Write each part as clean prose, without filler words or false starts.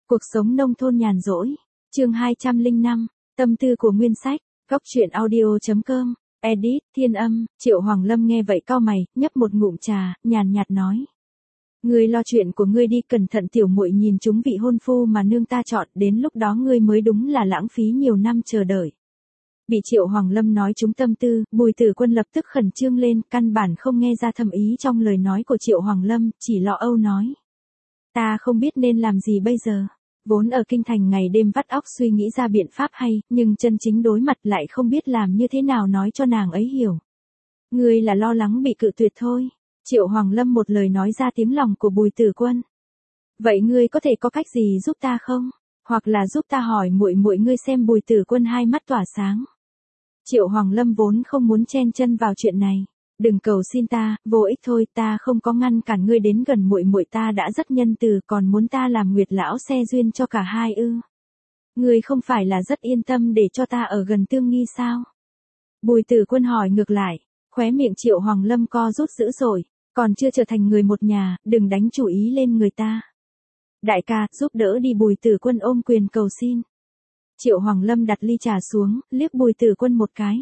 Cuộc sống nông thôn nhàn rỗi. Chương 205. Tâm tư của nguyên sách. Góc truyện audio.com. Edit, Thiên Âm. Triệu Hoàng Lâm nghe vậy cau mày, nhấp một ngụm trà, nhàn nhạt nói: "Ngươi lo chuyện của ngươi đi, cẩn thận tiểu muội nhìn chúng vị hôn phu mà nương ta chọn, đến lúc đó ngươi mới đúng là lãng phí nhiều năm chờ đợi." Bị Triệu Hoàng Lâm nói trúng tâm tư, Bùi Tử Quân lập tức khẩn trương lên, căn bản không nghe ra thâm ý trong lời nói của Triệu Hoàng Lâm, chỉ lo âu nói: "Ta không biết nên làm gì bây giờ." Vốn ở kinh thành ngày đêm vắt óc suy nghĩ ra biện pháp hay, nhưng chân chính đối mặt lại không biết làm như thế nào nói cho nàng ấy hiểu. "Ngươi là lo lắng bị cự tuyệt thôi." Triệu Hoàng Lâm một lời nói ra tiếng lòng của Bùi Tử Quân. "Vậy ngươi có thể có cách gì giúp ta không? Hoặc là giúp ta hỏi muội muội ngươi xem." Bùi Tử Quân hai mắt tỏa sáng. Triệu Hoàng Lâm vốn không muốn chen chân vào chuyện này. "Đừng cầu xin ta, vô ích thôi, ta không có ngăn cản ngươi đến gần muội muội, ta đã rất nhân từ, còn muốn ta làm Nguyệt lão xe duyên cho cả hai ư? Ngươi không phải là rất yên tâm để cho ta ở gần Tương Nghi sao?" Bùi Tử Quân hỏi ngược lại. Khóe miệng Triệu Hoàng Lâm co rút dữ dội. "Còn chưa trở thành người một nhà, đừng đánh chủ ý lên người ta. Đại ca, giúp đỡ đi." Bùi Tử Quân ôm quyền cầu xin. Triệu Hoàng Lâm đặt ly trà xuống, liếc Bùi Tử Quân một cái.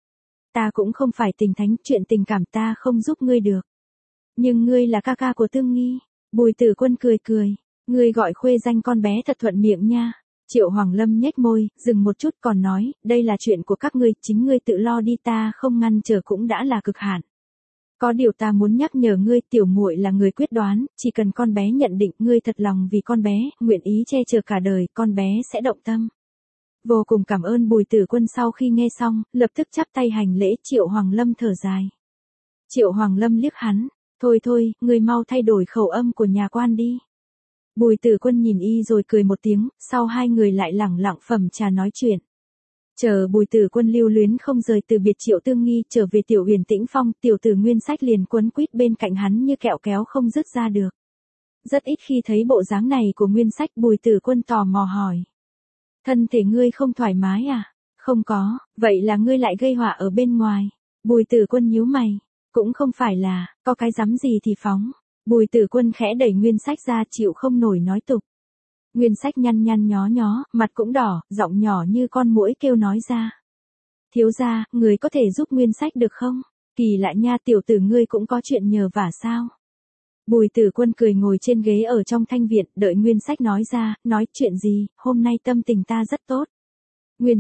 "Ta cũng không phải tình thánh, chuyện tình cảm ta không giúp ngươi được. Nhưng ngươi là ca ca của Tương Nghi." Bùi Tử Quân cười cười. "Ngươi gọi khuê danh con bé thật thuận miệng nha." Triệu Hoàng Lâm nhếch môi, dừng một chút còn nói: "Đây là chuyện của các ngươi, chính ngươi tự lo đi, ta không ngăn trở cũng đã là cực hạn. Có điều ta muốn nhắc nhở ngươi, tiểu muội là người quyết đoán, chỉ cần con bé nhận định, ngươi thật lòng vì con bé, nguyện ý che chở cả đời, con bé sẽ động tâm." Vô cùng cảm ơn. Bùi Tử Quân sau khi nghe xong, lập tức chắp tay hành lễ. Triệu Hoàng Lâm thở dài. Triệu Hoàng Lâm liếc hắn. "Thôi thôi, ngươi mau thay đổi khẩu âm của nhà quan đi." Bùi Tử Quân nhìn y rồi cười một tiếng, sau hai người lại lẳng lặng phẩm trà nói chuyện. Chờ Bùi Tử Quân lưu luyến không rời từ biệt Triệu Tương Nghi trở về Tiểu Huyền Tĩnh Phong, tiểu tử Nguyên Sách liền quấn quýt bên cạnh hắn như kẹo kéo không dứt ra được. Rất ít khi thấy bộ dáng này của Nguyên Sách, Bùi Tử Quân tò mò hỏi: "Thân thể ngươi không thoải mái à?" "Không có." "Vậy là ngươi lại gây họa ở bên ngoài." Bùi Tử Quân nhíu mày. "Cũng không phải là, có cái rắm gì thì phóng." Bùi Tử Quân khẽ đẩy Nguyên Sách ra, chịu không nổi nói tục. Nguyên Sách nhăn nhăn nhó nhó, mặt cũng đỏ, giọng nhỏ như con muỗi kêu nói ra: "Thiếu gia, người có thể giúp Nguyên Sách được không? Kỳ lạ nha, tiểu tử ngươi cũng có chuyện nhờ vả sao?" Bùi Tử Quân cười ngồi trên ghế ở trong thanh viện, đợi Nguyên Sách nói ra. "Nói chuyện gì? Hôm nay tâm tình ta rất tốt." Nguyên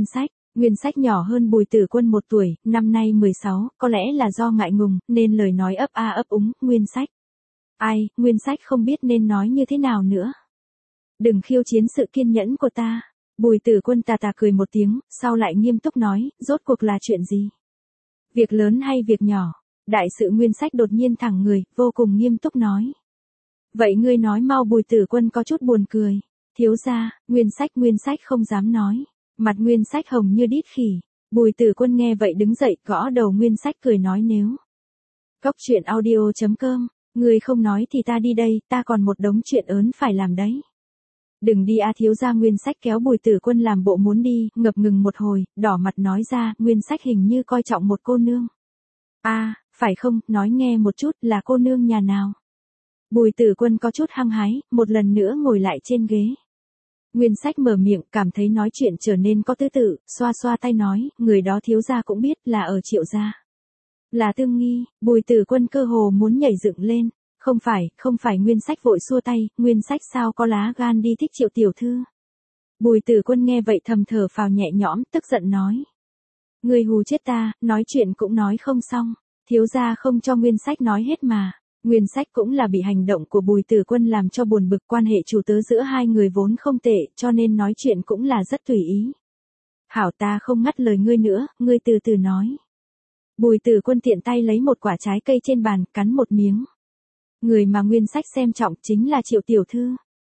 Sách nhỏ hơn Bùi Tử Quân 1 tuổi, năm nay 16, có lẽ là do ngại ngùng, nên lời nói ấp a ấp úng. Nguyên Sách. Ai, Nguyên Sách không biết nên nói như thế nào nữa. "Đừng khiêu chiến sự kiên nhẫn của ta." Bùi Tử Quân tà tà cười một tiếng, sau lại nghiêm túc nói: "Rốt cuộc là chuyện gì? Việc lớn hay việc nhỏ?" Đại sự. Nguyên Sách đột nhiên thẳng người, vô cùng nghiêm túc nói: "Vậy ngươi nói mau." Bùi Tử Quân có chút buồn cười. "Thiếu gia." Nguyên Sách không dám nói. Mặt Nguyên Sách hồng như đít khỉ. Bùi Tử Quân nghe vậy đứng dậy, gõ đầu Nguyên Sách cười nói: "Nếu Góc truyện audio.com, ngươi không nói thì ta đi đây, ta còn một đống chuyện ớn phải làm đấy." "Đừng đi a thiếu gia." Nguyên Sách kéo Bùi Tử Quân làm bộ muốn đi, ngập ngừng một hồi, đỏ mặt nói ra: "Nguyên Sách hình như coi trọng một cô nương." "A, phải không, nói nghe một chút, là cô nương nhà nào?" Bùi Tử Quân có chút hăng hái, một lần nữa ngồi lại trên ghế. Nguyên Sách mở miệng, cảm thấy nói chuyện trở nên có tư tự, xoa xoa tay nói: "Người đó thiếu gia cũng biết, là ở Triệu gia. Là Tương Nghi." Bùi Tử Quân cơ hồ muốn nhảy dựng lên. Không phải." Nguyên Sách vội xua tay. Nguyên Sách sao có lá gan đi thích Triệu tiểu thư?" Bùi Tử Quân nghe vậy thầm thở phào nhẹ nhõm, tức giận nói: "Ngươi hù chết ta, nói chuyện cũng nói không xong. Thiếu gia không cho Nguyên Sách nói hết mà." Nguyên Sách cũng là bị hành động của Bùi Tử Quân làm cho buồn bực, quan hệ chủ tớ giữa hai người vốn không tệ, cho nên nói chuyện cũng là rất tùy ý. "Hảo, ta không ngắt lời ngươi nữa, ngươi từ từ nói." Bùi Tử Quân tiện tay lấy một quả trái cây trên bàn, cắn một miếng. Người mà Nguyên Sách xem trọng chính là Triệu tiểu thư.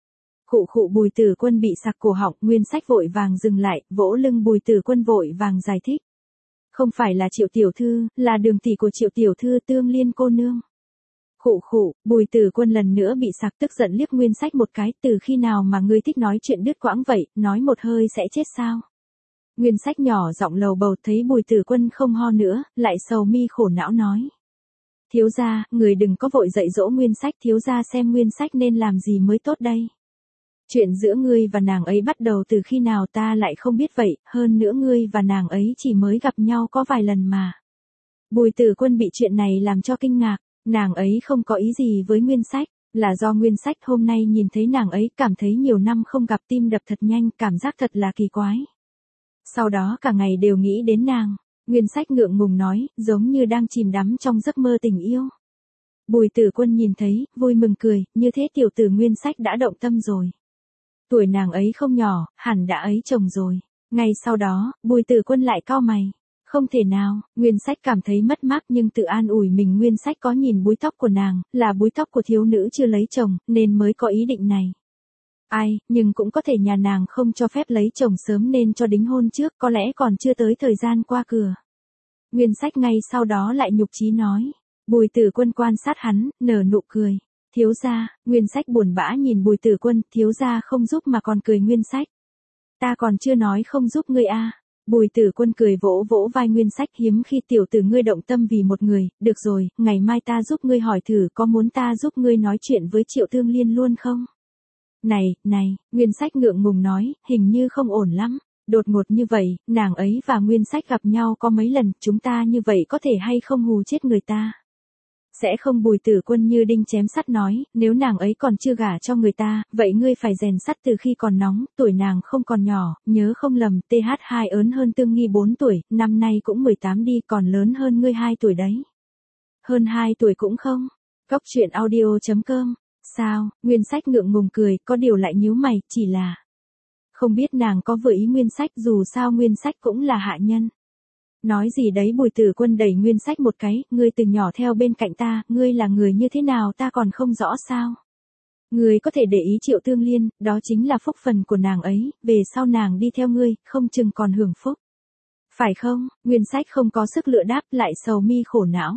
Khụ khụ. Bùi Tử Quân bị sặc cổ họng. Nguyên Sách vội vàng dừng lại, vỗ lưng Bùi Tử Quân vội vàng giải thích: "Không phải là Triệu tiểu thư, là đường tỷ của Triệu tiểu thư, Tương Liên cô nương." Khụ khụ. Bùi Tử Quân lần nữa bị sặc, tức giận liếc Nguyên Sách một cái: "Từ khi nào mà ngươi thích nói chuyện đứt quãng vậy, nói một hơi sẽ chết sao?" Nguyên Sách nhỏ giọng lầu bầu, thấy Bùi Tử Quân không ho nữa, lại sầu mi khổ não nói: "Thiếu gia, người đừng có vội dạy dỗ Nguyên Sách, thiếu gia xem Nguyên Sách nên làm gì mới tốt đây." Chuyện giữa ngươi và nàng ấy bắt đầu từ khi nào ta lại không biết vậy, hơn nữa ngươi và nàng ấy chỉ mới gặp nhau có vài lần mà. Bùi Tử Quân bị chuyện này làm cho kinh ngạc, nàng ấy không có ý gì với Nguyên Sách, là do Nguyên Sách hôm nay nhìn thấy nàng ấy cảm thấy nhiều năm không gặp tim đập thật nhanh, cảm giác thật là kỳ quái. Sau đó cả ngày đều nghĩ đến nàng, Nguyên Sách ngượng ngùng nói, giống như đang chìm đắm trong giấc mơ tình yêu. Bùi Tử Quân nhìn thấy, vui mừng cười, như thế tiểu tử Nguyên Sách đã động tâm rồi. Tuổi nàng ấy không nhỏ, hẳn đã ấy chồng rồi. Ngay sau đó, Bùi Tử Quân lại cau mày. Không thể nào, Nguyên Sách cảm thấy mất mát nhưng tự an ủi mình Nguyên Sách có nhìn búi tóc của nàng, là búi tóc của thiếu nữ chưa lấy chồng, nên mới có ý định này. Ai, nhưng cũng có thể nhà nàng không cho phép lấy chồng sớm nên cho đính hôn trước, có lẽ còn chưa tới thời gian qua cửa. Nguyên Sách ngay sau đó lại nhục chí nói. Bùi Tử Quân quan sát hắn, nở nụ cười. Thiếu gia, Nguyên Sách buồn bã nhìn Bùi Tử Quân, thiếu gia không giúp mà còn cười Nguyên Sách. Ta còn chưa nói không giúp ngươi a. Bùi Tử Quân cười vỗ vỗ vai Nguyên Sách, hiếm khi tiểu tử ngươi động tâm vì một người, được rồi, ngày mai ta giúp ngươi hỏi thử có muốn ta giúp ngươi nói chuyện với Triệu Thương Liên luôn không? Này, Nguyên Sách ngượng ngùng nói, hình như không ổn lắm. Đột ngột như vậy, nàng ấy và Nguyên Sách gặp nhau có mấy lần, chúng ta như vậy có thể hay không hù chết người ta? Sẽ không. Bùi Tử Quân như đinh chém sắt nói, nếu nàng ấy còn chưa gả cho người ta, vậy ngươi phải rèn sắt từ khi còn nóng, tuổi nàng không còn nhỏ, nhớ không lầm, TH2 ớn hơn Tương Nghi 4 tuổi, năm nay cũng 18 đi, còn lớn hơn ngươi 2 tuổi đấy. Hơn 2 tuổi cũng không. Góc truyện audio.com. Sao? Nguyên Sách ngượng ngùng cười, có điều lại nhíu mày, chỉ là không biết nàng có vừa ý Nguyên Sách, dù sao Nguyên Sách cũng là hạ nhân. Nói gì đấy? Bùi Tử Quân đẩy Nguyên Sách một cái, ngươi từ nhỏ theo bên cạnh ta, ngươi là người như thế nào ta còn không rõ sao? Ngươi có thể để ý Triệu Thương Liên, đó chính là phúc phần của nàng ấy, về sau nàng đi theo ngươi, không chừng còn hưởng phúc. Phải không? Nguyên Sách không có sức lựa đáp, lại sầu mi khổ não.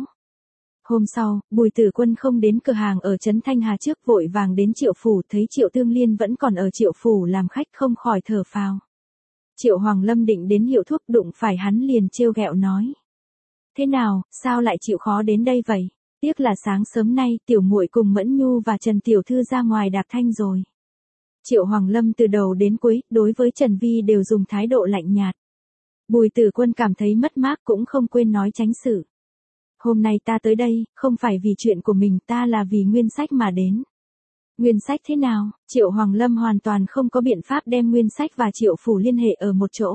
Hôm sau, Bùi Tử Quân không đến cửa hàng ở trấn Thanh Hà trước, vội vàng đến Triệu phủ, thấy Triệu Thương Liên vẫn còn ở Triệu phủ làm khách, không khỏi thở phào. Triệu Hoàng Lâm định đến hiệu thuốc, đụng phải hắn liền trêu ghẹo nói. Thế nào, sao lại chịu khó đến đây vậy? Tiếc là sáng sớm nay, tiểu muội cùng Mẫn Nhu và Trần Tiểu Thư ra ngoài đạp thanh rồi. Triệu Hoàng Lâm từ đầu đến cuối, đối với Trần Vi đều dùng thái độ lạnh nhạt. Bùi Tử Quân cảm thấy mất mát cũng không quên nói tránh sự. Hôm nay ta tới đây, không phải vì chuyện của mình, ta là vì Nguyên Sách mà đến. Nguyên Sách thế nào? Triệu Hoàng Lâm hoàn toàn không có biện pháp đem Nguyên Sách và Triệu phủ liên hệ ở một chỗ.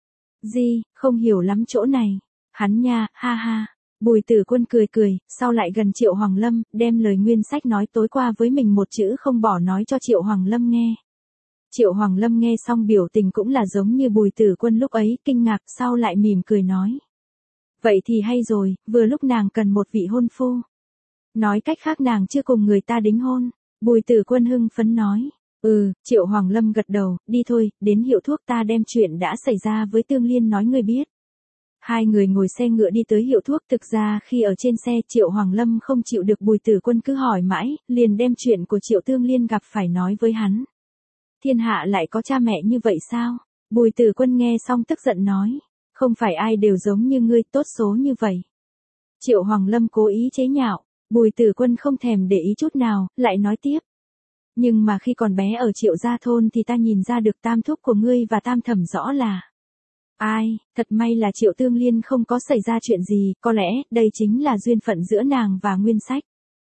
Gì, không hiểu lắm chỗ này. Hắn nha, ha ha. Bùi Tử Quân cười cười, sau lại gần Triệu Hoàng Lâm, đem lời Nguyên Sách nói tối qua với mình một chữ không bỏ nói cho Triệu Hoàng Lâm nghe. Triệu Hoàng Lâm nghe xong biểu tình cũng là giống như Bùi Tử Quân lúc ấy, kinh ngạc, sau lại mỉm cười nói. Vậy thì hay rồi, vừa lúc nàng cần một vị hôn phu. Nói cách khác nàng chưa cùng người ta đính hôn. Bùi Tử Quân hưng phấn nói. Triệu Hoàng Lâm gật đầu, đi thôi, đến hiệu thuốc ta đem chuyện đã xảy ra với Tương Liên nói ngươi biết. Hai người ngồi xe ngựa đi tới hiệu thuốc, thực ra khi ở trên xe Triệu Hoàng Lâm không chịu được Bùi Tử Quân cứ hỏi mãi, liền đem chuyện của Triệu Tương Liên gặp phải nói với hắn. Thiên hạ lại có cha mẹ như vậy sao? Bùi Tử Quân nghe xong tức giận nói. Không phải ai đều giống như ngươi, tốt số như vậy. Triệu Hoàng Lâm cố ý chế nhạo, Bùi Tử Quân không thèm để ý chút nào, lại nói tiếp. Nhưng mà khi còn bé ở Triệu gia thôn thì ta nhìn ra được tam thúc của ngươi và tam thẩm rõ là. Ai, thật may là Triệu Tương Liên không có xảy ra chuyện gì, có lẽ đây chính là duyên phận giữa nàng và Nguyên Sách.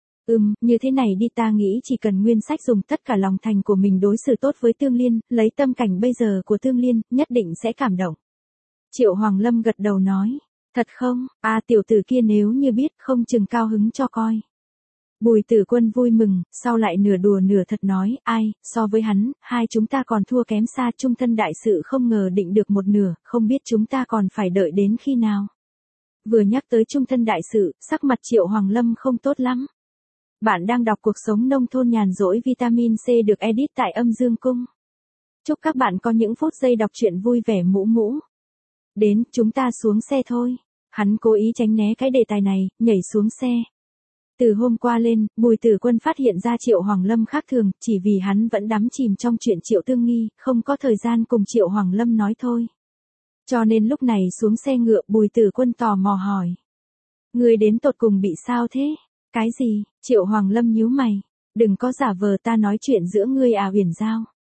Như thế này đi, ta nghĩ chỉ cần Nguyên Sách dùng tất cả lòng thành của mình đối xử tốt với Tương Liên, lấy tâm cảnh bây giờ của Tương Liên, nhất định sẽ cảm động. Triệu Hoàng Lâm gật đầu nói, thật không? Tiểu tử kia nếu như biết không chừng cao hứng cho coi. Bùi Tử Quân vui mừng, sau lại nửa đùa nửa thật nói, so với hắn, hai chúng ta còn thua kém xa, trung thân đại sự không ngờ định được một nửa, không biết chúng ta còn phải đợi đến khi nào. Vừa nhắc tới trung thân đại sự, sắc mặt Triệu Hoàng Lâm không tốt lắm. Bạn đang đọc Cuộc sống nông thôn nhàn rỗi vitamin C được edit tại Âm Dương Cung. Chúc các bạn có những phút giây đọc truyện vui vẻ mũ mũ. Đến, chúng ta xuống xe thôi. Hắn cố ý tránh né cái đề tài này, nhảy xuống xe. Từ hôm qua lên, Bùi Tử Quân phát hiện ra Triệu Hoàng Lâm khác thường, chỉ vì hắn vẫn đắm chìm trong chuyện Triệu Tương Nghi, không có thời gian cùng Triệu Hoàng Lâm nói thôi. Cho nên lúc này xuống xe ngựa, Bùi Tử Quân tò mò hỏi. Người đến tột cùng bị sao thế? Cái gì? Triệu Hoàng Lâm nhíu mày. Đừng có giả vờ, ta nói chuyện giữa ngươi Huyền Giao.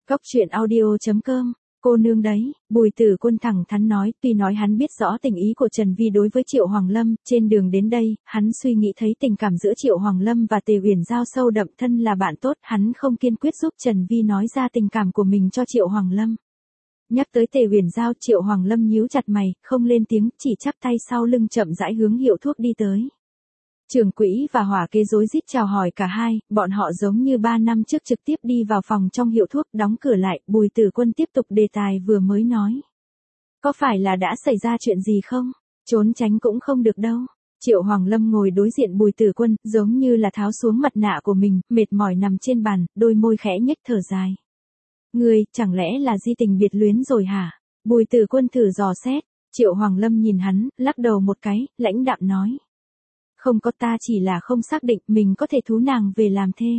Cốc truyện audio.com, cô nương đấy, Bùi Tử Quân thẳng thắn nói, tuy nói hắn biết rõ tình ý của Trần Vi đối với Triệu Hoàng Lâm, trên đường đến đây, hắn suy nghĩ thấy tình cảm giữa Triệu Hoàng Lâm và Tề Uyển Giao sâu đậm, thân là bạn tốt, hắn không kiên quyết giúp Trần Vi nói ra tình cảm của mình cho Triệu Hoàng Lâm. Nhắc tới Tề Uyển Giao, Triệu Hoàng Lâm nhíu chặt mày, không lên tiếng, chỉ chắp tay sau lưng chậm rãi hướng hiệu thuốc đi tới. Trưởng quỹ và hỏa kế rối rít chào hỏi cả hai, bọn họ giống như 3 năm trước trực tiếp đi vào phòng trong hiệu thuốc, đóng cửa lại, Bùi Tử Quân tiếp tục đề tài vừa mới nói. Có phải là đã xảy ra chuyện gì không? Trốn tránh cũng không được đâu. Triệu Hoàng Lâm ngồi đối diện Bùi Tử Quân, giống như là tháo xuống mặt nạ của mình, mệt mỏi nằm trên bàn, đôi môi khẽ nhếch thở dài. Ngươi, chẳng lẽ là di tình biệt luyến rồi hả? Bùi Tử Quân thử dò xét, Triệu Hoàng Lâm nhìn hắn, lắc đầu một cái, lãnh đạm nói. Không có, ta chỉ là không xác định mình có thể thú nàng về làm thê.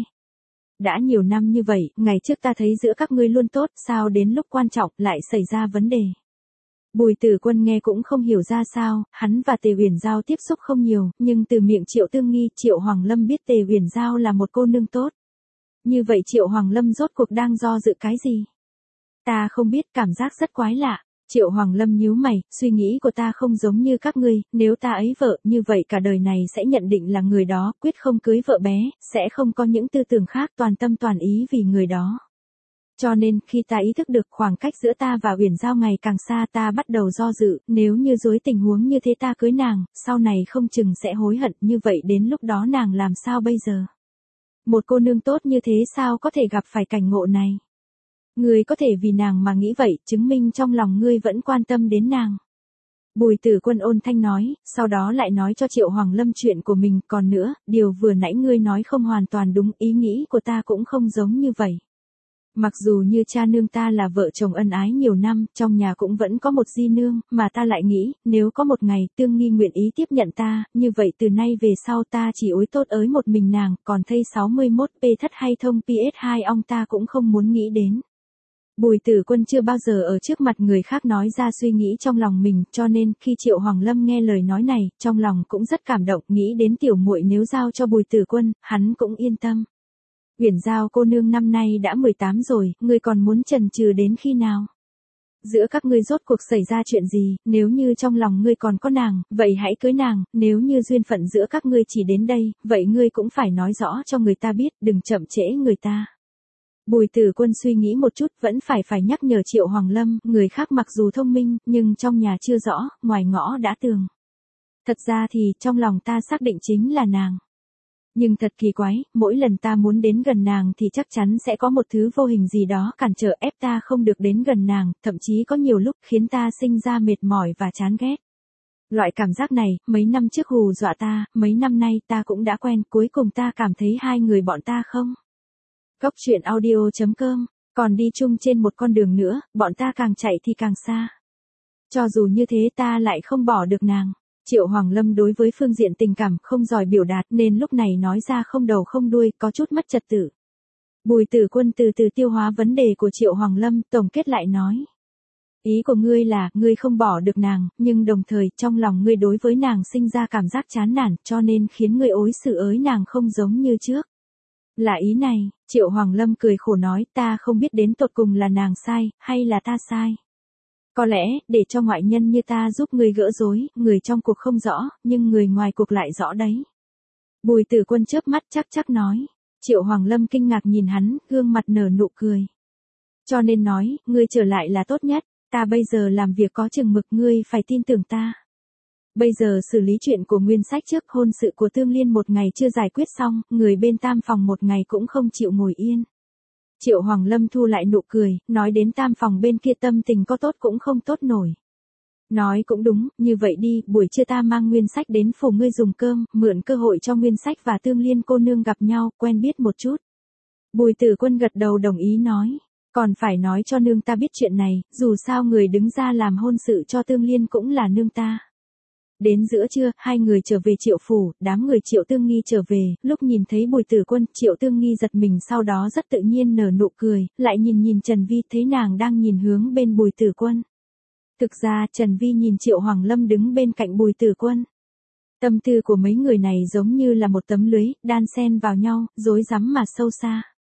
Đã nhiều năm như vậy, ngày trước ta thấy giữa các ngươi luôn tốt, sao đến lúc quan trọng lại xảy ra vấn đề. Bùi Tử Quân nghe cũng không hiểu ra sao, hắn và Tề Uyển Giao tiếp xúc không nhiều, nhưng từ miệng Triệu Tương Nghi, Triệu Hoàng Lâm biết Tề Uyển Giao là một cô nương tốt. Như vậy Triệu Hoàng Lâm rốt cuộc đang do dự cái gì? Ta không biết, cảm giác rất quái lạ. Triệu Hoàng Lâm nhíu mày, suy nghĩ của ta không giống như các ngươi, nếu ta ấy vợ, như vậy cả đời này sẽ nhận định là người đó, quyết không cưới vợ bé, sẽ không có những tư tưởng khác, toàn tâm toàn ý vì người đó. Cho nên, khi ta ý thức được khoảng cách giữa ta và Uyển Giao ngày càng xa, ta bắt đầu do dự, nếu như dưới tình huống như thế ta cưới nàng, sau này không chừng sẽ hối hận, như vậy đến lúc đó nàng làm sao bây giờ? Một cô nương tốt như thế sao có thể gặp phải cảnh ngộ này? Ngươi có thể vì nàng mà nghĩ vậy, chứng minh trong lòng ngươi vẫn quan tâm đến nàng. Bùi Tử Quân ôn thanh nói, sau đó lại nói cho Triệu Hoàng Lâm chuyện của mình, còn nữa, điều vừa nãy ngươi nói không hoàn toàn đúng, ý nghĩ của ta cũng không giống như vậy. Mặc dù như cha nương ta là vợ chồng ân ái nhiều năm, trong nhà cũng vẫn có một di nương, mà ta lại nghĩ, nếu có một ngày Tương Nghi nguyện ý tiếp nhận ta, như vậy từ nay về sau ta chỉ ối tốt ới một mình nàng, còn thây 61P thất hay thông PS2 ong ta cũng không muốn nghĩ đến. Bùi Tử Quân chưa bao giờ ở trước mặt người khác nói ra suy nghĩ trong lòng mình, cho nên khi Triệu Hoàng Lâm nghe lời nói này, trong lòng cũng rất cảm động, nghĩ đến tiểu muội nếu giao cho Bùi Tử Quân, hắn cũng yên tâm. Uyển Giao cô nương năm nay đã 18 rồi, ngươi còn muốn chần chừ đến khi nào? Giữa các ngươi rốt cuộc xảy ra chuyện gì, nếu như trong lòng ngươi còn có nàng, vậy hãy cưới nàng, nếu như duyên phận giữa các ngươi chỉ đến đây, vậy ngươi cũng phải nói rõ cho người ta biết, đừng chậm trễ người ta. Bùi Tử Quân suy nghĩ một chút, vẫn phải nhắc nhở Triệu Hoàng Lâm, người khác mặc dù thông minh, nhưng trong nhà chưa rõ, ngoài ngõ đã tường. Thật ra thì, trong lòng ta xác định chính là nàng. Nhưng thật kỳ quái, mỗi lần ta muốn đến gần nàng thì chắc chắn sẽ có một thứ vô hình gì đó cản trở ép ta không được đến gần nàng, thậm chí có nhiều lúc khiến ta sinh ra mệt mỏi và chán ghét. Loại cảm giác này, mấy năm trước hù dọa ta, mấy năm nay ta cũng đã quen, cuối cùng ta cảm thấy hai người bọn ta không. Cốc truyện audio.com, còn đi chung trên một con đường nữa, bọn ta càng chạy thì càng xa. Cho dù như thế ta lại không bỏ được nàng. Triệu Hoàng Lâm đối với phương diện tình cảm không giỏi biểu đạt nên lúc này nói ra không đầu không đuôi, có chút mất trật tự. Bùi Tử Quân từ từ tiêu hóa vấn đề của Triệu Hoàng Lâm, tổng kết lại nói. Ý của ngươi là, ngươi không bỏ được nàng, nhưng đồng thời, trong lòng ngươi đối với nàng sinh ra cảm giác chán nản, cho nên khiến ngươi ối xử ới nàng không giống như trước. Là ý này, Triệu Hoàng Lâm cười khổ nói, ta không biết đến tột cùng là nàng sai, hay là ta sai. Có lẽ, để cho ngoại nhân như ta giúp người gỡ rối, người trong cuộc không rõ, nhưng người ngoài cuộc lại rõ đấy. Bùi Tử Quân chớp mắt chắc nói. Triệu Hoàng Lâm kinh ngạc nhìn hắn, gương mặt nở nụ cười. Cho nên nói, ngươi trở lại là tốt nhất, ta bây giờ làm việc có chừng mực, ngươi phải tin tưởng ta. Bây giờ xử lý chuyện của Nguyên Sách trước, hôn sự của Tương Liên một ngày chưa giải quyết xong, người bên Tam phòng một ngày cũng không chịu ngồi yên. Triệu Hoàng Lâm thu lại nụ cười, nói đến Tam phòng bên kia tâm tình có tốt cũng không tốt nổi. Nói cũng đúng, như vậy đi, buổi trưa ta mang Nguyên Sách đến phủ ngươi dùng cơm, mượn cơ hội cho Nguyên Sách và Tương Liên cô nương gặp nhau, quen biết một chút. Bùi Tử Quân gật đầu đồng ý nói, còn phải nói cho nương ta biết chuyện này, dù sao người đứng ra làm hôn sự cho Tương Liên cũng là nương ta. Đến giữa trưa, hai người trở về Triệu phủ, đám người Triệu Tương Nghi trở về, lúc nhìn thấy Bùi Tử Quân, Triệu Tương Nghi giật mình sau đó rất tự nhiên nở nụ cười, lại nhìn Trần Vi thấy nàng đang nhìn hướng bên Bùi Tử Quân. Thực ra, Trần Vi nhìn Triệu Hoàng Lâm đứng bên cạnh Bùi Tử Quân. Tâm tư của mấy người này giống như là một tấm lưới, đan xen vào nhau, rối rắm mà sâu xa.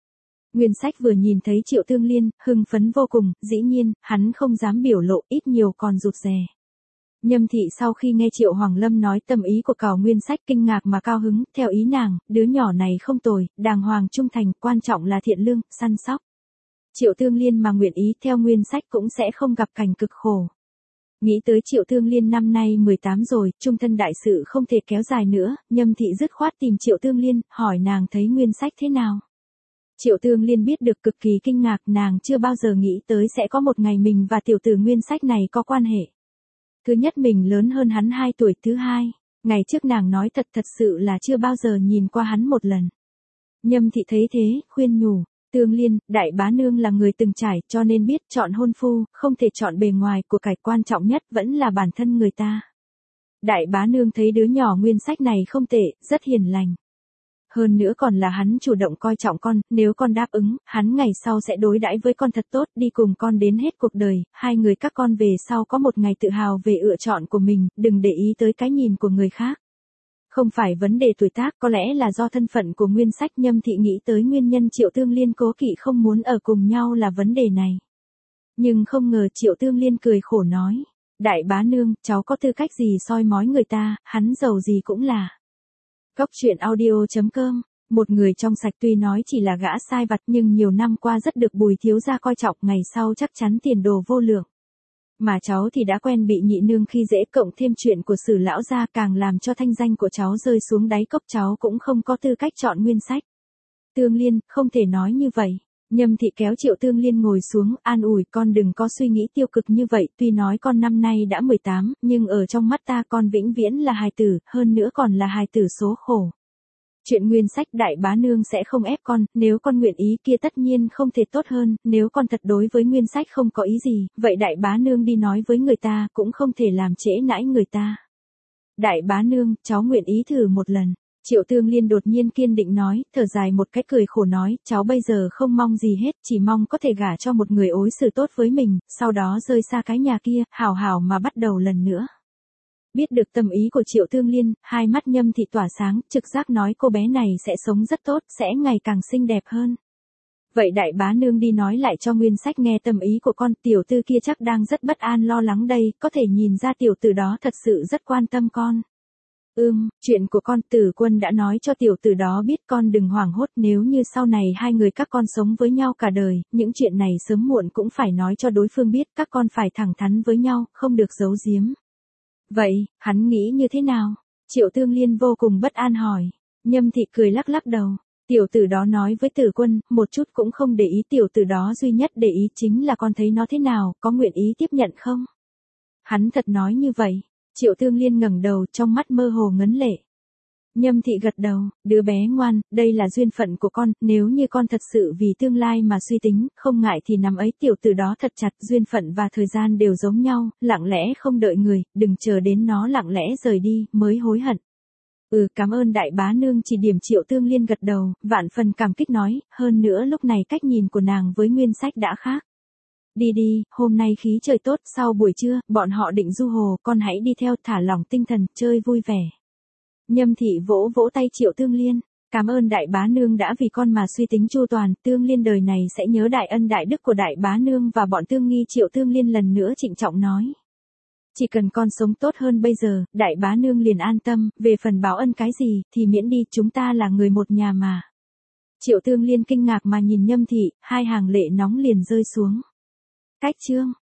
Nguyên Sách vừa nhìn thấy Triệu Tương Liên, hưng phấn vô cùng, dĩ nhiên, hắn không dám biểu lộ, ít nhiều còn rụt rè. Nhâm thị sau khi nghe Triệu Hoàng Lâm nói tâm ý của Cào Nguyên Sách kinh ngạc mà cao hứng, theo ý nàng, đứa nhỏ này không tồi, đàng hoàng trung thành, quan trọng là thiện lương, săn sóc. Triệu Tương Liên mà nguyện ý theo Nguyên Sách cũng sẽ không gặp cảnh cực khổ. Nghĩ tới Triệu Tương Liên năm nay 18 rồi, trung thân đại sự không thể kéo dài nữa, Nhâm thị dứt khoát tìm Triệu Tương Liên, hỏi nàng thấy Nguyên Sách thế nào. Triệu Tương Liên biết được cực kỳ kinh ngạc, nàng chưa bao giờ nghĩ tới sẽ có một ngày mình và tiểu tử Nguyên Sách này có quan hệ. Thứ nhất mình lớn hơn hắn 2 tuổi, thứ hai, ngày trước nàng nói thật sự là chưa bao giờ nhìn qua hắn một lần. Nhâm thị thấy thế, khuyên nhủ, Tương Liên, đại bá nương là người từng trải cho nên biết chọn hôn phu, không thể chọn bề ngoài, của cải quan trọng nhất vẫn là bản thân người ta. Đại bá nương thấy đứa nhỏ Nguyên Sách này không tệ, rất hiền lành. Hơn nữa còn là hắn chủ động coi trọng con, nếu con đáp ứng, hắn ngày sau sẽ đối đãi với con thật tốt, đi cùng con đến hết cuộc đời, hai người các con về sau có một ngày tự hào về lựa chọn của mình, đừng để ý tới cái nhìn của người khác. Không phải vấn đề tuổi tác, có lẽ là do thân phận của Nguyên Sách. Nhâm thị nghĩ tới nguyên nhân Triệu Tương Liên cố kỵ không muốn ở cùng nhau là vấn đề này. Nhưng không ngờ Triệu Tương Liên cười khổ nói, đại bá nương, cháu có tư cách gì soi mói người ta, hắn giàu gì cũng là. Cốc truyện audio.com, một người trong sạch tuy nói chỉ là gã sai vặt nhưng nhiều năm qua rất được Bùi thiếu gia coi trọng, ngày sau chắc chắn tiền đồ vô lượng. Mà cháu thì đã quen bị nhị nương khi dễ, cộng thêm chuyện của Sử lão gia càng làm cho thanh danh của cháu rơi xuống đáy cốc, cháu cũng không có tư cách chọn Nguyên Sách. Tương Liên, không thể nói như vậy. Nhâm thị kéo Triệu Tương Liên ngồi xuống, an ủi, con đừng có suy nghĩ tiêu cực như vậy, tuy nói con năm nay đã 18, nhưng ở trong mắt ta con vĩnh viễn là hài tử, hơn nữa còn là hài tử số khổ. Chuyện Nguyên Sách đại bá nương sẽ không ép con, nếu con nguyện ý kia tất nhiên không thể tốt hơn, nếu con thật đối với Nguyên Sách không có ý gì, vậy đại bá nương đi nói với người ta cũng không thể làm trễ nãi người ta. Đại bá nương, cháu nguyện ý thử một lần. Triệu Tương Liên đột nhiên kiên định nói, thở dài một cách cười khổ nói, cháu bây giờ không mong gì hết, chỉ mong có thể gả cho một người đối xử tốt với mình, sau đó rời xa cái nhà kia, hảo hảo mà bắt đầu lần nữa. Biết được tâm ý của Triệu Tương Liên, hai mắt Nhâm thị tỏa sáng, trực giác nói cô bé này sẽ sống rất tốt, sẽ ngày càng xinh đẹp hơn. Vậy đại bá nương đi nói lại cho Nguyên Sách nghe tâm ý của con, tiểu tư kia chắc đang rất bất an lo lắng đây, có thể nhìn ra tiểu tử đó thật sự rất quan tâm con. Chuyện của con, Tử Quân đã nói cho tiểu tử đó biết, con đừng hoảng hốt, nếu như sau này hai người các con sống với nhau cả đời, những chuyện này sớm muộn cũng phải nói cho đối phương biết, các con phải thẳng thắn với nhau, không được giấu giếm. Vậy, hắn nghĩ như thế nào? Triệu Tương Liên vô cùng bất an hỏi. Nhâm thị cười lắc lắc đầu. Tiểu tử đó nói với Tử Quân, một chút cũng không để ý, tiểu tử đó duy nhất để ý chính là con thấy nó thế nào, có nguyện ý tiếp nhận không? Hắn thật nói như vậy. Triệu Tương Liên ngẩng đầu, trong mắt mơ hồ ngấn lệ. Nhâm thị gật đầu, đứa bé ngoan, đây là duyên phận của con, nếu như con thật sự vì tương lai mà suy tính, không ngại thì nắm ấy tiểu tử đó thật chặt, duyên phận và thời gian đều giống nhau, lặng lẽ không đợi người, đừng chờ đến nó lặng lẽ rời đi, mới hối hận. Cảm ơn đại bá nương chỉ điểm. Triệu Tương Liên gật đầu, vạn phần cảm kích nói, hơn nữa lúc này cách nhìn của nàng với Nguyên Sách đã khác. Đi đi, hôm nay khí trời tốt, sau buổi trưa, bọn họ định du hồ, con hãy đi theo, thả lỏng tinh thần, chơi vui vẻ. Nhâm thị vỗ vỗ tay Triệu Tương Liên, cảm ơn đại bá nương đã vì con mà suy tính chu toàn, Tương Liên đời này sẽ nhớ đại ân đại đức của đại bá nương và bọn Tương Nghi. Triệu Tương Liên lần nữa trịnh trọng nói. Chỉ cần con sống tốt hơn bây giờ, đại bá nương liền an tâm, về phần báo ân cái gì, thì miễn đi, chúng ta là người một nhà mà. Triệu Tương Liên kinh ngạc mà nhìn Nhâm thị, hai hàng lệ nóng liền rơi xuống. Cách chương